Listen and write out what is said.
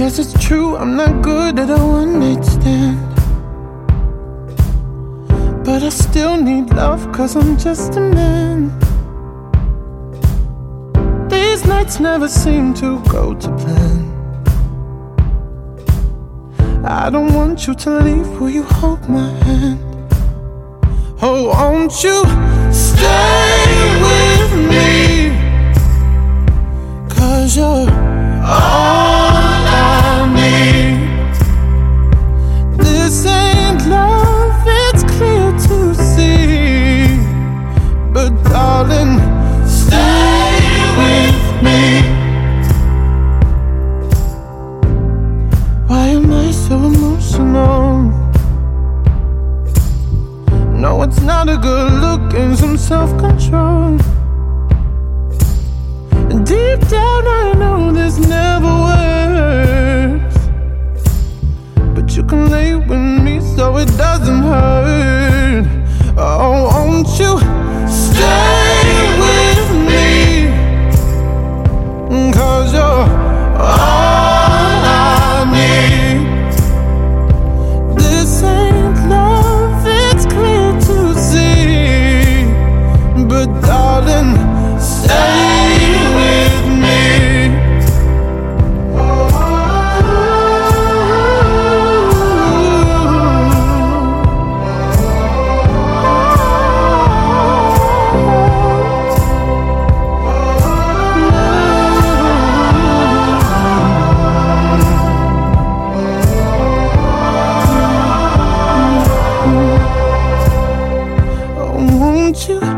Guess it's true, I'm not good at a one-night stand, but I still need love, cause I'm just a man. These nights never seem to go to plan. I don't want you to leave, will you hold my hand? Oh, won't you stay with me? Cause you're all I need. This ain't love, it's clear to see, but darling, stay with me. Why am I so emotional? No, it's not a good look and some self-control. Deep down I know this never works, but you can lay with me so it doesn't hurt. Oh, won't you stay with me? Cause you're all I need. This ain't love, it's clear to see, but darling, stay with me. Oh, won't you